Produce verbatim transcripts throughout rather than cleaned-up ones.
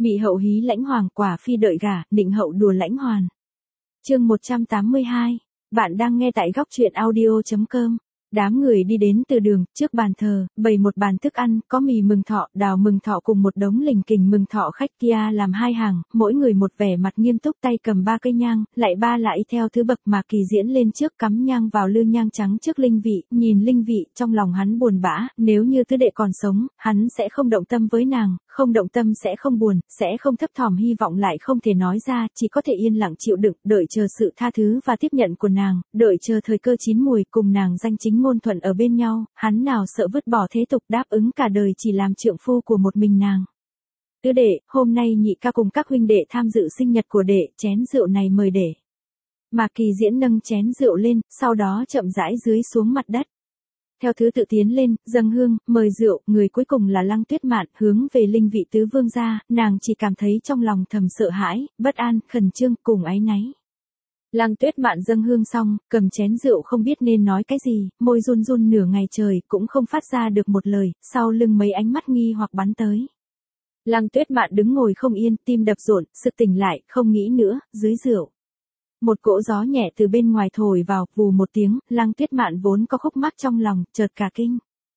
Mị hậu hí lãnh hoàng, quả phi đợi gả, định hậu đùa lãnh hoàn. Chương một trăm tám mươi hai. Bạn đang nghe tại góc truyện audio chấm com. Đám người đi đến từ đường, trước bàn thờ, bày một bàn thức ăn, có mì mừng thọ, đào mừng thọ cùng một đống lình kình mừng thọ khách kia làm hai hàng, mỗi người một vẻ mặt nghiêm túc, tay cầm ba cây nhang, lại ba lại theo thứ bậc mà Kỳ Diễn lên trước cắm nhang vào lư nhang trắng trước linh vị, nhìn linh vị, trong lòng hắn buồn bã, nếu như tứ đệ còn sống, hắn sẽ không động tâm với nàng, không động tâm sẽ không buồn, sẽ không thấp thỏm hy vọng lại không thể nói ra, chỉ có thể yên lặng chịu đựng, đợi chờ sự tha thứ và tiếp nhận của nàng, đợi chờ thời cơ chín mùi cùng nàng danh chính ngôn thuận ở bên nhau, hắn nào sợ vứt bỏ thế tục đáp ứng cả đời chỉ làm trượng phu của một mình nàng. Tứ đệ, hôm nay nhị ca cùng các huynh đệ tham dự sinh nhật của đệ, chén rượu này mời đệ. Mà Kỳ Diễn nâng chén rượu lên, sau đó chậm rãi dưới xuống mặt đất. Theo thứ tự tiến lên, dâng hương, mời rượu, người cuối cùng là Lăng Tuyết Mạn, hướng về linh vị tứ vương gia, nàng chỉ cảm thấy trong lòng thầm sợ hãi, bất an, khẩn trương, cùng áy náy. Lăng Tuyết Mạn dâng hương xong, cầm chén rượu không biết nên nói cái gì, môi run run nửa ngày trời, cũng không phát ra được một lời, sau lưng mấy ánh mắt nghi hoặc bắn tới. Lăng Tuyết Mạn đứng ngồi không yên, tim đập rộn, sực tỉnh lại, không nghĩ nữa, dưới rượu. Một cỗ gió nhẹ từ bên ngoài thổi vào, vù một tiếng, Lăng Tuyết Mạn vốn có khúc mắc trong lòng, chợt cả kinh.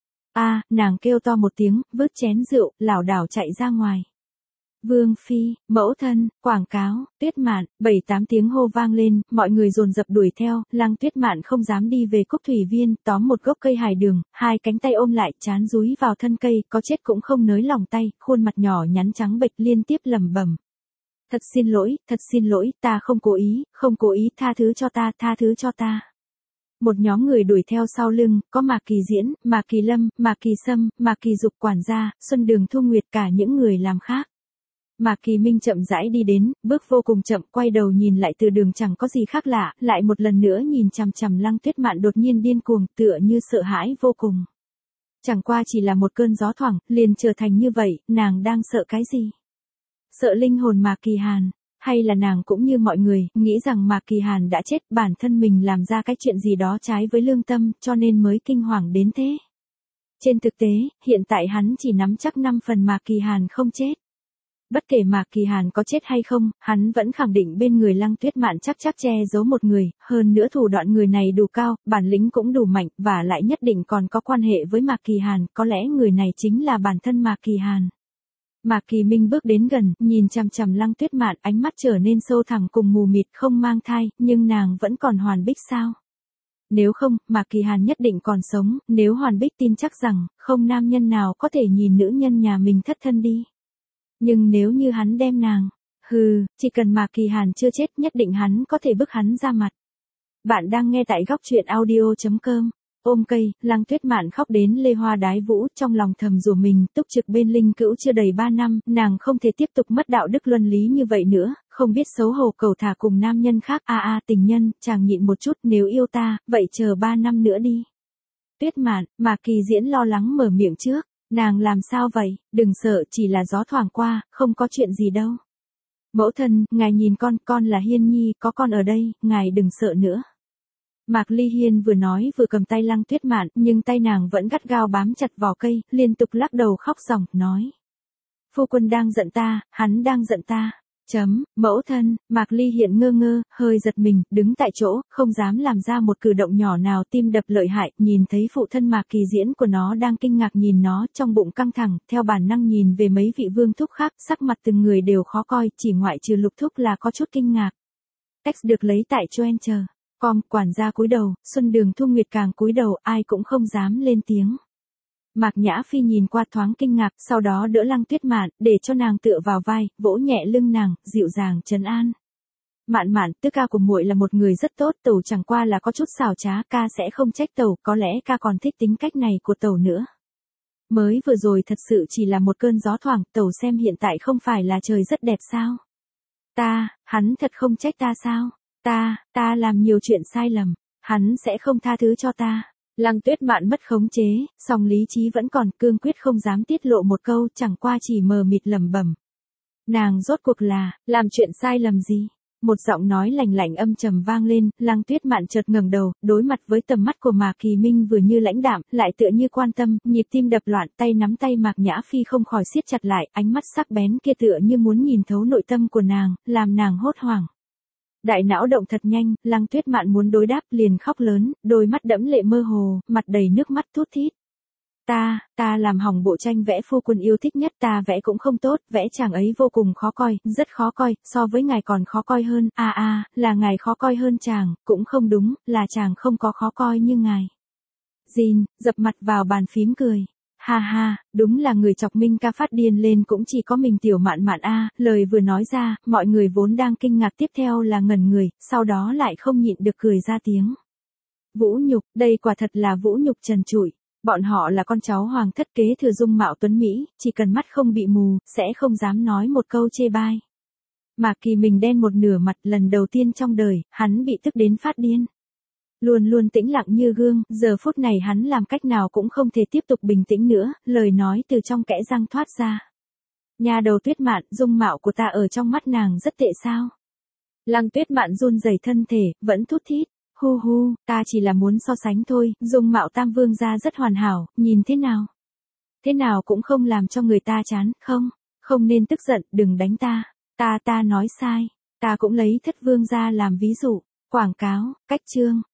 A, nàng kêu to một tiếng, vứt chén rượu, lảo đảo chạy ra ngoài. Vương phi, mẫu thân, quảng cáo, Tuyết Mạn, bảy tám tiếng hô vang lên, mọi người dồn dập đuổi theo, Lăng Tuyết Mạn không dám đi về Cúc Thủy Viên, tóm một gốc cây hài đường, hai cánh tay ôm lại, chán dúi vào thân cây, có chết cũng không nới lòng tay, khuôn mặt nhỏ nhắn trắng bệch liên tiếp lẩm bẩm. Thật xin lỗi, thật xin lỗi, ta không cố ý, không cố ý, tha thứ cho ta, tha thứ cho ta. Một nhóm người đuổi theo sau lưng, có Mạc Kỳ Diễn, Mạc Kỳ Lâm, Mạc Kỳ Sâm, Mạc Kỳ Dục quản gia, Xuân Đường Thu Nguyệt, cả những người làm khác. Mạc Kỳ Minh chậm rãi đi đến, bước vô cùng chậm, quay đầu nhìn lại từ đường chẳng có gì khác lạ, lại một lần nữa nhìn chằm chằm Lăng Tuyết Mạn đột nhiên điên cuồng, tựa như sợ hãi vô cùng. Chẳng qua chỉ là một cơn gió thoảng, liền trở thành như vậy, nàng đang sợ cái gì? Sợ linh hồn Mạc Kỳ Hàn, hay là nàng cũng như mọi người, nghĩ rằng Mạc Kỳ Hàn đã chết, bản thân mình làm ra cái chuyện gì đó trái với lương tâm, cho nên mới kinh hoàng đến thế. Trên thực tế, hiện tại hắn chỉ nắm chắc năm phần Mạc Kỳ Hàn không chết. Bất kể Mạc Kỳ Hàn có chết hay không, hắn vẫn khẳng định bên người Lăng Tuyết Mạn chắc chắc che giấu một người, hơn nữa thủ đoạn người này đủ cao, bản lĩnh cũng đủ mạnh, và lại nhất định còn có quan hệ với Mạc Kỳ Hàn, có lẽ người này chính là bản thân Mạc Kỳ Hàn. Mạc Kỳ Minh bước đến gần, nhìn chằm chằm Lăng Tuyết Mạn, ánh mắt trở nên sâu thẳm cùng mù mịt, không mang thai, nhưng nàng vẫn còn Hoàn Bích sao? Nếu không, Mạc Kỳ Hàn nhất định còn sống, nếu Hoàn Bích tin chắc rằng, không nam nhân nào có thể nhìn nữ nhân nhà mình thất thân đi. Nhưng nếu như hắn đem nàng, hừ, chỉ cần Mạc Kỳ Hàn chưa chết nhất định hắn có thể bức hắn ra mặt. Bạn đang nghe tại góc truyện audio chấm com. Ôm cây, Lăng Tuyết Mạn khóc đến lê hoa đái vũ, trong lòng thầm rủa mình, túc trực bên linh cữu chưa đầy ba năm, nàng không thể tiếp tục mất đạo đức luân lý như vậy nữa, không biết xấu hổ cầu thả cùng nam nhân khác, a a tình nhân, chàng nhịn một chút, nếu yêu ta, vậy chờ ba năm nữa đi. Tuyết Mạn, Mạc Kỳ Diễn lo lắng mở miệng trước, nàng làm sao vậy, đừng sợ, chỉ là gió thoảng qua, không có chuyện gì đâu. Mẫu thân, ngài nhìn con, con là Hiên Nhi, có con ở đây, ngài đừng sợ nữa. Mạc Ly Hiên vừa nói vừa cầm tay Lăng Tuyết Mạn, nhưng tay nàng vẫn gắt gao bám chặt vào cây, liên tục lắc đầu khóc ròng, nói. Phu quân đang giận ta, hắn đang giận ta. Chấm, mẫu thân, Mạc Ly Hiên ngơ ngơ, hơi giật mình, đứng tại chỗ, không dám làm ra một cử động nhỏ nào, tim đập lợi hại, nhìn thấy phụ thân Mạc Kỳ Diễn của nó đang kinh ngạc nhìn nó, trong bụng căng thẳng, theo bản năng nhìn về mấy vị vương thúc khác, sắc mặt từng người đều khó coi, chỉ ngoại trừ Lục thúc là có chút kinh ngạc. Text được lấy tại Choenter. Com, quản gia cúi đầu, Xuân Đường Thu Nguyệt càng cúi đầu, ai cũng không dám lên tiếng. Mạc Nhã Phi nhìn qua thoáng kinh ngạc, sau đó đỡ Lăng Tuyết Mạn, để cho nàng tựa vào vai, vỗ nhẹ lưng nàng, dịu dàng trấn an. Mạn Mạn, tứ ca của muội là một người rất tốt, tẩu chẳng qua là có chút xảo trá, ca sẽ không trách tẩu, có lẽ ca còn thích tính cách này của tẩu nữa. Mới vừa rồi thật sự chỉ là một cơn gió thoảng, tẩu xem hiện tại không phải là trời rất đẹp sao? Ta, hắn thật không trách ta sao? Ta, ta làm nhiều chuyện sai lầm, hắn sẽ không tha thứ cho ta. Lăng Tuyết Mạn mất khống chế, song lý trí vẫn còn, cương quyết không dám tiết lộ một câu, chẳng qua chỉ mờ mịt lẩm bẩm. Nàng rốt cuộc là, làm chuyện sai lầm gì? một giọng nói lạnh lạnh âm trầm vang lên, Lăng Tuyết Mạn chợt ngẩng đầu, đối mặt với tầm mắt của Mạc Kỳ Minh vừa như lãnh đạm, lại tựa như quan tâm, nhịp tim đập loạn, tay nắm tay Mạc Nhã Phi không khỏi siết chặt lại, ánh mắt sắc bén kia tựa như muốn nhìn thấu nội tâm của nàng, làm nàng hốt hoảng. Đại não động thật nhanh, Lăng Tuyết Mạn muốn đối đáp liền khóc lớn, đôi mắt đẫm lệ mơ hồ, mặt đầy nước mắt thút thít. Ta, ta làm hỏng bộ tranh vẽ phu quân yêu thích nhất, ta vẽ cũng không tốt, vẽ chàng ấy vô cùng khó coi, rất khó coi, so với ngài còn khó coi hơn, a a, là ngài khó coi hơn chàng, cũng không đúng, là chàng không có khó coi như ngài. Jin, dập mặt vào bàn phím cười. Ha ha, đúng là người chọc Minh ca phát điên lên cũng chỉ có mình Tiểu Mạn Mạn a, lời vừa nói ra, mọi người vốn đang kinh ngạc tiếp theo là ngẩn người, sau đó lại không nhịn được cười ra tiếng. Vũ nhục, đây quả thật là vũ nhục trần trụi. Bọn họ là con cháu hoàng thất kế thừa dung mạo tuấn Mỹ, chỉ cần mắt không bị mù, sẽ không dám nói một câu chê bai. Mạc Kỳ mình đen một nửa mặt, lần đầu tiên trong đời, hắn bị tức đến phát điên. Luôn luôn tĩnh lặng như gương, giờ phút này hắn làm cách nào cũng không thể tiếp tục bình tĩnh nữa, lời nói từ trong kẽ răng thoát ra. Nhà đầu Tuyết Mạn, dung mạo của ta ở trong mắt nàng rất tệ sao? Lăng Tuyết Mạn run rẩy thân thể, vẫn thút thít. Hu hu, ta chỉ là muốn so sánh thôi, dung mạo Tam Vương gia rất hoàn hảo, nhìn thế nào? Thế nào cũng không làm cho người ta chán, không? Không nên tức giận, đừng đánh ta. Ta ta nói sai, ta cũng lấy Thất Vương gia làm ví dụ. Quảng cáo, cách chương.